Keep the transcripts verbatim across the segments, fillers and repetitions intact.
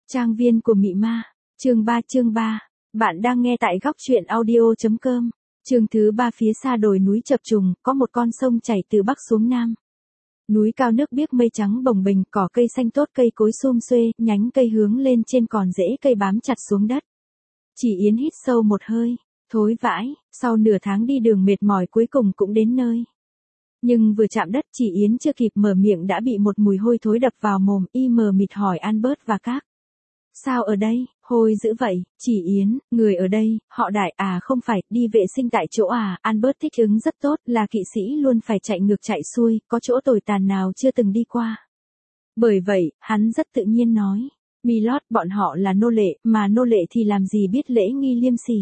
Trang viên của mị ma, chương ba chương ba, bạn đang nghe tại góc truyện audio.com, chương thứ ba. Phía xa đồi núi chập trùng, có một con sông chảy từ bắc xuống nam. Núi cao nước biếc mây trắng bồng bềnh, cỏ cây xanh tốt cây cối sum xuê, nhánh cây hướng lên trên còn rễ cây bám chặt xuống đất. Chỉ Yến hít sâu một hơi, thối vãi, sau nửa tháng đi đường mệt mỏi cuối cùng cũng đến nơi. Nhưng vừa chạm đất Chỉ Yến chưa kịp mở miệng đã bị một mùi hôi thối đập vào mồm, y mờ mịt hỏi Albert và các. Sao ở đây, hôi dữ vậy? Chỉ Yến, người ở đây, họ Đại à? Không phải, đi vệ sinh tại chỗ à? Albert thích ứng rất tốt, là kỵ sĩ luôn phải chạy ngược chạy xuôi, có chỗ tồi tàn nào chưa từng đi qua. Bởi vậy, hắn rất tự nhiên nói, Milord, bọn họ là nô lệ, mà nô lệ thì làm gì biết lễ nghi liêm sỉ.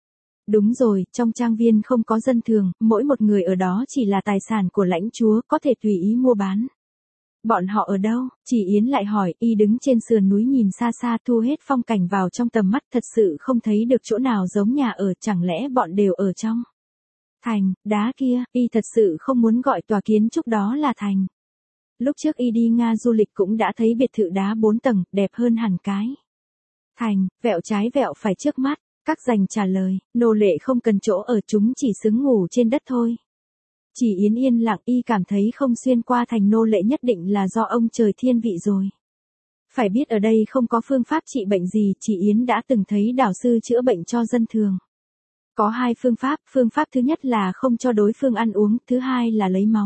Đúng rồi, trong trang viên không có dân thường, mỗi một người ở đó chỉ là tài sản của lãnh chúa, có thể tùy ý mua bán. Bọn họ ở đâu? Chỉ Yến lại hỏi, y đứng trên sườn núi nhìn xa xa thu hết phong cảnh vào trong tầm mắt, thật sự không thấy được chỗ nào giống nhà ở, chẳng lẽ bọn đều ở trong thành, đá kia, y thật sự không muốn gọi tòa kiến trúc đó là thành. Lúc trước y đi Nga du lịch cũng đã thấy biệt thự đá bốn tầng, đẹp hơn hẳn cái thành, vẹo trái vẹo phải trước mắt. Các dành trả lời, nô lệ không cần chỗ ở, chúng chỉ xứng ngủ trên đất thôi. Chỉ Yến yên lặng, y cảm thấy không xuyên qua thành nô lệ nhất định là do ông trời thiên vị rồi. Phải biết ở đây không có phương pháp trị bệnh gì, Chỉ Yến đã từng thấy đạo sư chữa bệnh cho dân thường. Có hai phương pháp, phương pháp thứ nhất là không cho đối phương ăn uống, thứ hai là lấy máu.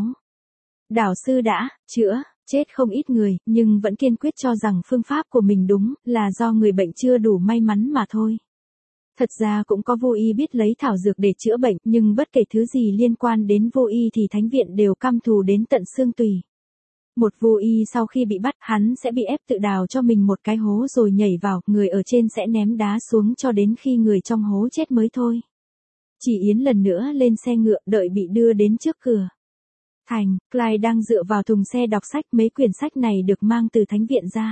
Đạo sư đã chữa chết không ít người, nhưng vẫn kiên quyết cho rằng phương pháp của mình đúng, là do người bệnh chưa đủ may mắn mà thôi. Thật ra cũng có vô y biết lấy thảo dược để chữa bệnh, nhưng bất kể thứ gì liên quan đến vô y thì thánh viện đều căm thù đến tận xương tủy. Một vô y sau khi bị bắt, hắn sẽ bị ép tự đào cho mình một cái hố rồi nhảy vào, người ở trên sẽ ném đá xuống cho đến khi người trong hố chết mới thôi. Chỉ Yến lần nữa lên xe ngựa, đợi bị đưa đến trước cửa thành, Clyde đang dựa vào thùng xe đọc sách, mấy quyển sách này được mang từ thánh viện ra.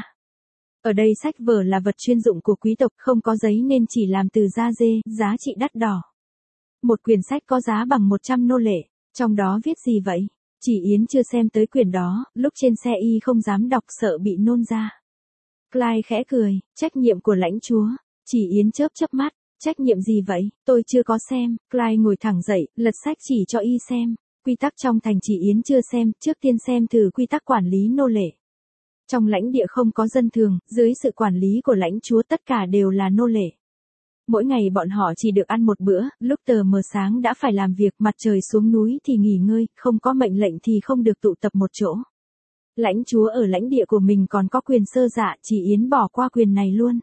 Ở đây sách vở là vật chuyên dụng của quý tộc, không có giấy nên chỉ làm từ da dê, giá trị đắt đỏ. Một quyển sách có giá bằng một trăm nô lệ, trong đó viết gì vậy? Chỉ Yến chưa xem tới quyển đó, lúc trên xe y không dám đọc sợ bị nôn ra. Clyde khẽ cười, trách nhiệm của lãnh chúa. Chỉ Yến chớp chớp mắt, trách nhiệm gì vậy? Tôi chưa có xem. Clyde ngồi thẳng dậy, lật sách chỉ cho y xem. Quy tắc trong thành Chỉ Yến chưa xem, trước tiên xem thử quy tắc quản lý nô lệ. Trong lãnh địa không có dân thường, dưới sự quản lý của lãnh chúa tất cả đều là nô lệ. Mỗi ngày bọn họ chỉ được ăn một bữa, lúc tờ mờ sáng đã phải làm việc, mặt trời xuống núi thì nghỉ ngơi, không có mệnh lệnh thì không được tụ tập một chỗ. Lãnh chúa ở lãnh địa của mình còn có quyền sơ dạ, Chỉ Yến bỏ qua quyền này luôn.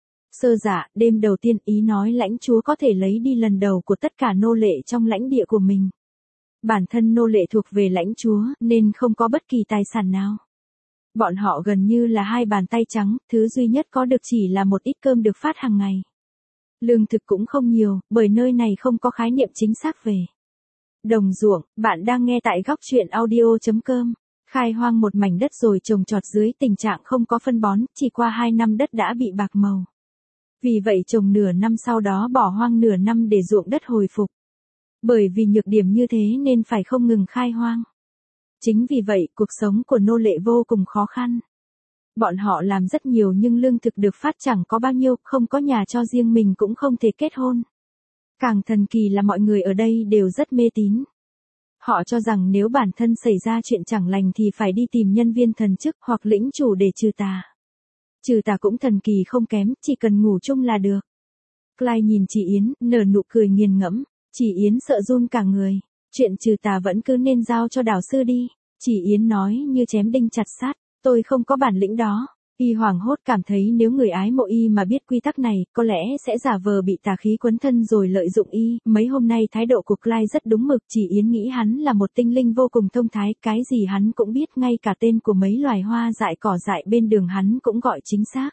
Sơ dạ, đêm đầu tiên ý nói lãnh chúa có thể lấy đi lần đầu của tất cả nô lệ trong lãnh địa của mình. Bản thân nô lệ thuộc về lãnh chúa, nên không có bất kỳ tài sản nào. Bọn họ gần như là hai bàn tay trắng, thứ duy nhất có được chỉ là một ít cơm được phát hàng ngày. Lương thực cũng không nhiều, bởi nơi này không có khái niệm chính xác về đồng ruộng. Bạn đang nghe tại góc truyện audio.com. Khai hoang một mảnh đất rồi trồng trọt dưới tình trạng không có phân bón, chỉ qua hai năm đất đã bị bạc màu. Vì vậy trồng nửa năm sau đó bỏ hoang nửa năm để ruộng đất hồi phục. Bởi vì nhược điểm như thế nên phải không ngừng khai hoang. Chính vì vậy, cuộc sống của nô lệ vô cùng khó khăn. Bọn họ làm rất nhiều nhưng lương thực được phát chẳng có bao nhiêu, không có nhà cho riêng mình cũng không thể kết hôn. Càng thần kỳ là mọi người ở đây đều rất mê tín. Họ cho rằng nếu bản thân xảy ra chuyện chẳng lành thì phải đi tìm nhân viên thần chức hoặc lĩnh chủ để trừ tà. Trừ tà cũng thần kỳ không kém, chỉ cần ngủ chung là được. Clyde nhìn chị Yến, nở nụ cười nghiền ngẫm. Chỉ Yến sợ run cả người. Chuyện trừ tà vẫn cứ nên giao cho đạo sư đi. Chỉ Yến nói như chém đinh chặt sắt, tôi không có bản lĩnh đó. Y hoảng hốt cảm thấy nếu người ái mộ y mà biết quy tắc này, có lẽ sẽ giả vờ bị tà khí quấn thân rồi lợi dụng y. Mấy hôm nay thái độ của Clyde rất đúng mực, Chỉ Yến nghĩ hắn là một tinh linh vô cùng thông thái, cái gì hắn cũng biết, ngay cả tên của mấy loài hoa dại cỏ dại bên đường hắn cũng gọi chính xác.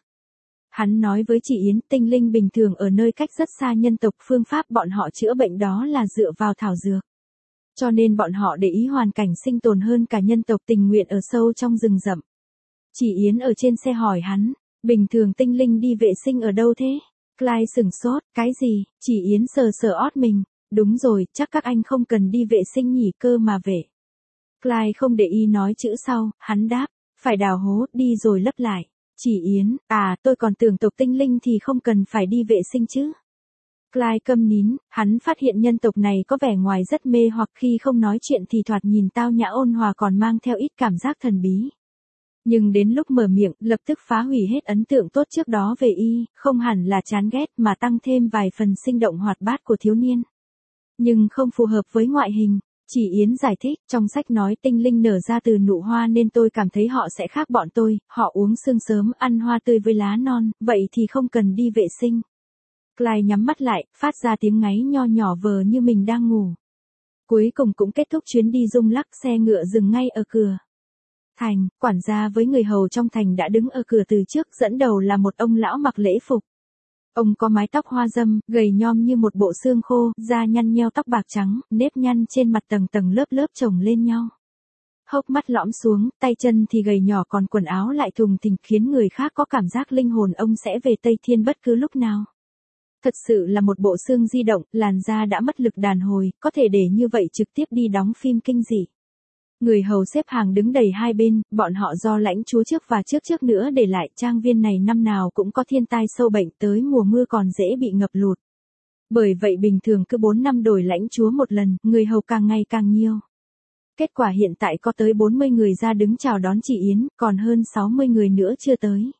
Hắn nói với Chỉ Yến, tinh linh bình thường ở nơi cách rất xa nhân tộc, phương pháp bọn họ chữa bệnh đó là dựa vào thảo dược. Cho nên bọn họ để ý hoàn cảnh sinh tồn hơn cả nhân tộc, tình nguyện ở sâu trong rừng rậm. Chỉ Yến ở trên xe hỏi hắn, bình thường tinh linh đi vệ sinh ở đâu thế? Clyde sửng sốt, cái gì? Chỉ Yến sờ sờ ót mình, đúng rồi, chắc các anh không cần đi vệ sinh nhỉ, cơ mà vệ. Clyde không để ý nói chữ sau, hắn đáp, phải đào hố, đi rồi lấp lại. Chỉ Yến, à, tôi còn tưởng tộc tinh linh thì không cần phải đi vệ sinh chứ. Clyde câm nín, hắn phát hiện nhân tộc này có vẻ ngoài rất mê hoặc khi không nói chuyện thì thoạt nhìn tao nhã ôn hòa còn mang theo ít cảm giác thần bí. Nhưng đến lúc mở miệng, lập tức phá hủy hết ấn tượng tốt trước đó về y, không hẳn là chán ghét mà tăng thêm vài phần sinh động hoạt bát của thiếu niên. Nhưng không phù hợp với ngoại hình. Chỉ Yến giải thích, trong sách nói tinh linh nở ra từ nụ hoa nên tôi cảm thấy họ sẽ khác bọn tôi, họ uống sương sớm, ăn hoa tươi với lá non, vậy thì không cần đi vệ sinh. Clyde nhắm mắt lại, phát ra tiếng ngáy nho nhỏ vờ như mình đang ngủ. Cuối cùng cũng kết thúc chuyến đi rung lắc, xe ngựa dừng ngay ở cửa thành, quản gia với người hầu trong thành đã đứng ở cửa từ trước, dẫn đầu là một ông lão mặc lễ phục. Ông có mái tóc hoa râm, gầy nhom như một bộ xương khô, da nhăn nheo tóc bạc trắng, nếp nhăn trên mặt tầng tầng lớp lớp chồng lên nhau. Hốc mắt lõm xuống, tay chân thì gầy nhỏ còn quần áo lại thùng thình khiến người khác có cảm giác linh hồn ông sẽ về Tây Thiên bất cứ lúc nào. Thật sự là một bộ xương di động, làn da đã mất lực đàn hồi, có thể để như vậy trực tiếp đi đóng phim kinh dị. Người hầu xếp hàng đứng đầy hai bên, bọn họ do lãnh chúa trước và trước trước nữa để lại, trang viên này năm nào cũng có thiên tai sâu bệnh, tới mùa mưa còn dễ bị ngập lụt. Bởi vậy bình thường cứ bốn năm đổi lãnh chúa một lần, người hầu càng ngày càng nhiều. Kết quả hiện tại có tới bốn mươi người ra đứng chào đón chị Yến, còn hơn sáu mươi người nữa chưa tới.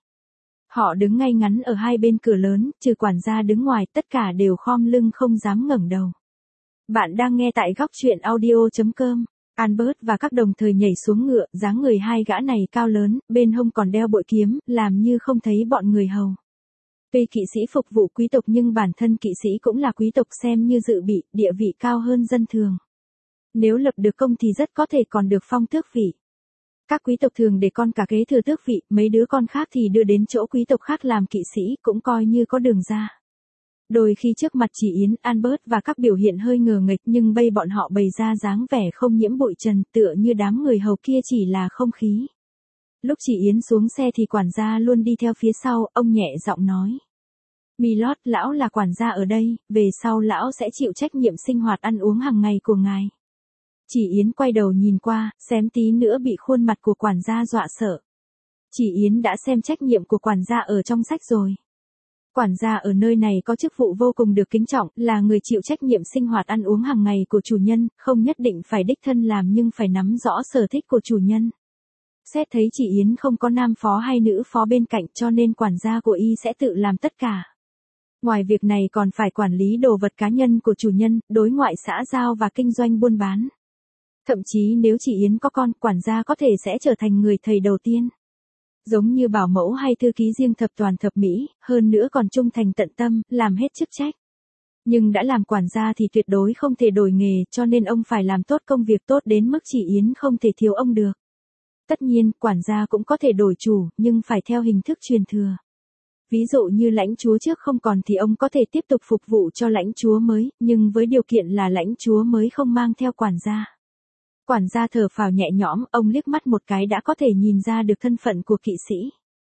Họ đứng ngay ngắn ở hai bên cửa lớn, trừ quản gia đứng ngoài, tất cả đều khom lưng không dám ngẩng đầu. Bạn đang nghe tại góc truyện audio chấm com. Albert và các đồng thời nhảy xuống ngựa, dáng người hai gã này cao lớn, bên hông còn đeo bội kiếm, làm như không thấy bọn người hầu. Tuy kỵ sĩ phục vụ quý tộc nhưng bản thân kỵ sĩ cũng là quý tộc, xem như dự bị, địa vị cao hơn dân thường. Nếu lập được công thì rất có thể còn được phong tước vị. Các quý tộc thường để con cả kế thừa tước vị, mấy đứa con khác thì đưa đến chỗ quý tộc khác làm kỵ sĩ, cũng coi như có đường ra. Đôi khi trước mặt chị Yến, Albert và các biểu hiện hơi ngờ nghệch nhưng bây bọn họ bày ra dáng vẻ không nhiễm bụi trần, tựa như đám người hầu kia chỉ là không khí. Lúc chị Yến xuống xe thì quản gia luôn đi theo phía sau, ông nhẹ giọng nói. Milord, lão là quản gia ở đây, về sau lão sẽ chịu trách nhiệm sinh hoạt ăn uống hàng ngày của ngài. Chị Yến quay đầu nhìn qua, xém tí nữa bị khuôn mặt của quản gia dọa sợ. Chị Yến đã xem trách nhiệm của quản gia ở trong sách rồi. Quản gia ở nơi này có chức vụ vô cùng được kính trọng, là người chịu trách nhiệm sinh hoạt ăn uống hàng ngày của chủ nhân, không nhất định phải đích thân làm nhưng phải nắm rõ sở thích của chủ nhân. Xét thấy chị Yến không có nam phó hay nữ phó bên cạnh cho nên quản gia của y sẽ tự làm tất cả. Ngoài việc này còn phải quản lý đồ vật cá nhân của chủ nhân, đối ngoại xã giao và kinh doanh buôn bán. Thậm chí nếu chị Yến có con, quản gia có thể sẽ trở thành người thầy đầu tiên. Giống như bảo mẫu hay thư ký riêng thập toàn thập mỹ, hơn nữa còn trung thành tận tâm, làm hết chức trách. Nhưng đã làm quản gia thì tuyệt đối không thể đổi nghề, cho nên ông phải làm tốt công việc tốt đến mức chị Yến không thể thiếu ông được. Tất nhiên, quản gia cũng có thể đổi chủ, nhưng phải theo hình thức truyền thừa. Ví dụ như lãnh chúa trước không còn thì ông có thể tiếp tục phục vụ cho lãnh chúa mới, nhưng với điều kiện là lãnh chúa mới không mang theo quản gia. Quản gia thở phào nhẹ nhõm, ông liếc mắt một cái đã có thể nhìn ra được thân phận của kỵ sĩ.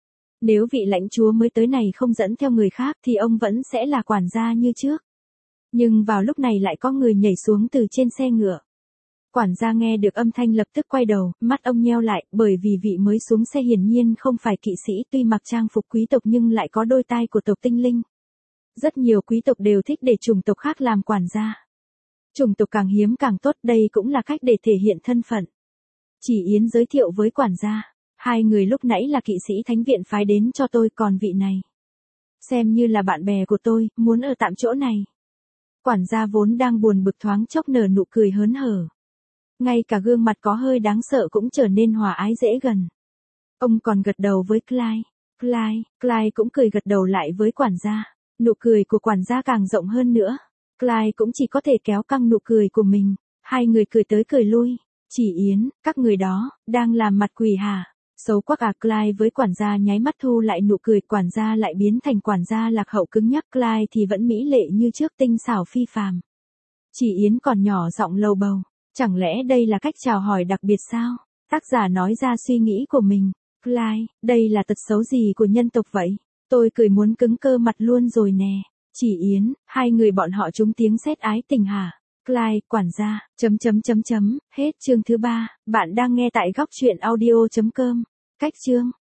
Nếu vị lãnh chúa mới tới này không dẫn theo người khác thì ông vẫn sẽ là quản gia như trước. Nhưng vào lúc này lại có người nhảy xuống từ trên xe ngựa. Quản gia nghe được âm thanh lập tức quay đầu, mắt ông nheo lại, bởi vì vị mới xuống xe hiển nhiên không phải kỵ sĩ, tuy mặc trang phục quý tộc nhưng lại có đôi tai của tộc tinh linh. Rất nhiều quý tộc đều thích để chủng tộc khác làm quản gia. Chủng tộc càng hiếm càng tốt, đây cũng là cách để thể hiện thân phận. Chỉ Yến giới thiệu với quản gia, hai người lúc nãy là kỵ sĩ thánh viện phái đến cho tôi, còn vị này xem như là bạn bè của tôi, muốn ở tạm chỗ này. Quản gia vốn đang buồn bực thoáng chốc nở nụ cười hớn hở. Ngay cả gương mặt có hơi đáng sợ cũng trở nên hòa ái dễ gần. Ông còn gật đầu với Clyde. Clyde, Clyde cũng cười gật đầu lại với quản gia. Nụ cười của quản gia càng rộng hơn nữa. Clyde cũng chỉ có thể kéo căng nụ cười của mình. Hai người cười tới cười lui. Chỉ Yến, các người đó, đang làm mặt quỷ hả? Xấu quá à. Clyde với quản gia nháy mắt thu lại nụ cười, quản gia lại biến thành quản gia lạc hậu cứng nhắc, Clyde thì vẫn mỹ lệ như trước, tinh xảo phi phàm. Chỉ Yến còn nhỏ giọng lầu bầu. Chẳng lẽ đây là cách chào hỏi đặc biệt sao? Tác giả nói ra suy nghĩ của mình. Clyde, đây là tật xấu gì của nhân tộc vậy? Tôi cười muốn cứng cơ mặt luôn rồi nè. Chỉ Yến, hai người bọn họ trúng tiếng sét ái tình hả? Clyde, quản gia, chấm chấm chấm chấm, hết chương thứ ba, bạn đang nghe tại góc truyện audio chấm com. Cách chương.